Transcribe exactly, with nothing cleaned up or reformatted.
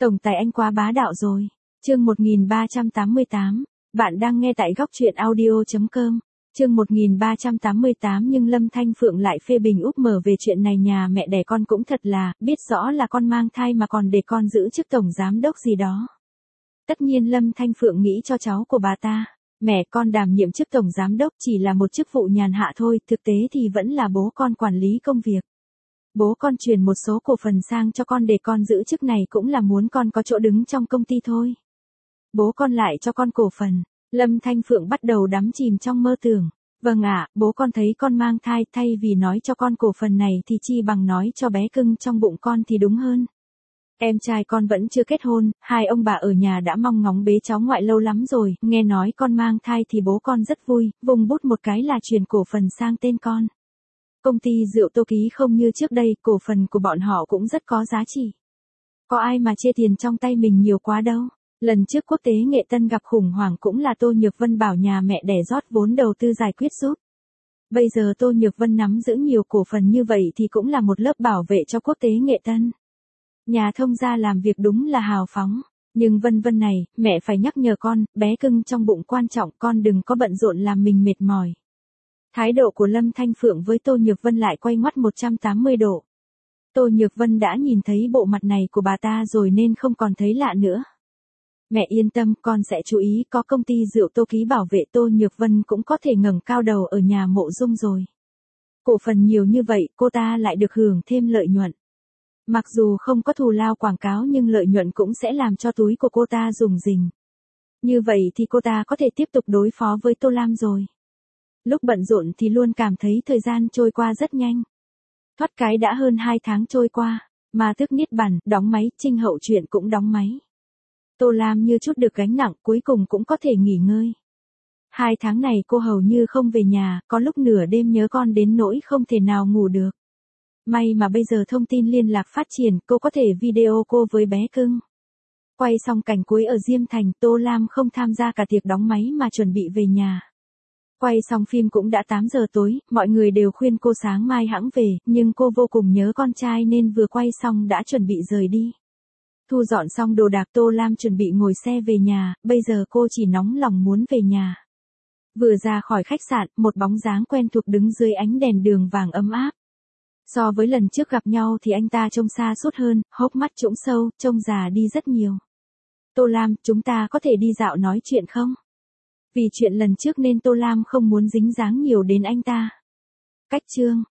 Tổng tài anh quá bá đạo rồi. Chương một nghìn ba trăm tám mươi tám. Bạn đang nghe tại góc truyện audio chấm com. Chương một nghìn ba trăm tám mươi tám nhưng Lâm Thanh Phượng lại phê bình úp mở về chuyện này, nhà mẹ đẻ con cũng thật là, biết rõ là con mang thai mà còn để con giữ chức tổng giám đốc gì đó. Tất nhiên Lâm Thanh Phượng nghĩ cho cháu của bà ta. Mẹ con đảm nhiệm chức tổng giám đốc chỉ là một chức vụ nhàn hạ thôi, thực tế thì vẫn là bố con quản lý công việc. Bố con truyền một số cổ phần sang cho con để con giữ chức này cũng là muốn con có chỗ đứng trong công ty thôi. Bố con lại cho con cổ phần. Lâm Thanh Phượng bắt đầu đắm chìm trong mơ tưởng. Vâng ạ, bố con thấy con mang thai, thay vì nói cho con cổ phần này thì chi bằng nói cho bé cưng trong bụng con thì đúng hơn. Em trai con vẫn chưa kết hôn, hai ông bà ở nhà đã mong ngóng bế cháu ngoại lâu lắm rồi, nghe nói con mang thai thì bố con rất vui, vùng bút một cái là truyền cổ phần sang tên con. Công ty rượu Tô Ký không như trước đây, cổ phần của bọn họ cũng rất có giá trị. Có ai mà chê tiền trong tay mình nhiều quá đâu. Lần trước Quốc tế Nghệ Tân gặp khủng hoảng cũng là Tô Nhược Vân bảo nhà mẹ đẻ rót vốn đầu tư giải quyết giúp. Bây giờ Tô Nhược Vân nắm giữ nhiều cổ phần như vậy thì cũng là một lớp bảo vệ cho Quốc tế Nghệ Tân. Nhà thông gia làm việc đúng là hào phóng. Nhưng Vân Vân này, mẹ phải nhắc nhở con, bé cưng trong bụng quan trọng, con đừng có bận rộn làm mình mệt mỏi. Thái độ của Lâm Thanh Phượng với Tô Nhược Vân lại quay ngoắt một trăm tám mươi độ. Tô Nhược Vân đã nhìn thấy bộ mặt này của bà ta rồi nên không còn thấy lạ nữa. Mẹ yên tâm, con sẽ chú ý, có công ty rượu Tô Ký bảo vệ, Tô Nhược Vân cũng có thể ngẩng cao đầu ở nhà Mộ Dung rồi. Cổ phần nhiều như vậy, cô ta lại được hưởng thêm lợi nhuận. Mặc dù không có thù lao quảng cáo nhưng lợi nhuận cũng sẽ làm cho túi của cô ta rủng rỉnh. Như vậy thì cô ta có thể tiếp tục đối phó với Tô Lam rồi. Lúc bận rộn thì luôn cảm thấy thời gian trôi qua rất nhanh. Thoát cái đã hơn hai tháng trôi qua, mà thức niết bàn, đóng máy, Trinh Hậu Truyện cũng đóng máy. Tô Lam như chút được gánh nặng, cuối cùng cũng có thể nghỉ ngơi. Hai tháng này cô hầu như không về nhà, có lúc nửa đêm nhớ con đến nỗi không thể nào ngủ được. May mà bây giờ thông tin liên lạc phát triển, cô có thể video call với bé cưng. Quay xong cảnh cuối ở Diêm Thành, Tô Lam không tham gia cả tiệc đóng máy mà chuẩn bị về nhà. Quay xong phim cũng đã tám giờ tối, mọi người đều khuyên cô sáng mai hẵng về, nhưng cô vô cùng nhớ con trai nên vừa quay xong đã chuẩn bị rời đi. Thu dọn xong đồ đạc, Tô Lam chuẩn bị ngồi xe về nhà, bây giờ cô chỉ nóng lòng muốn về nhà. Vừa ra khỏi khách sạn, một bóng dáng quen thuộc đứng dưới ánh đèn đường vàng ấm áp. So với lần trước gặp nhau thì anh ta trông xa sút hơn, hốc mắt trũng sâu, trông già đi rất nhiều. Tô Lam, chúng ta có thể đi dạo nói chuyện không? Vì chuyện lần trước nên Tô Lam không muốn dính dáng nhiều đến anh ta. Cách chương.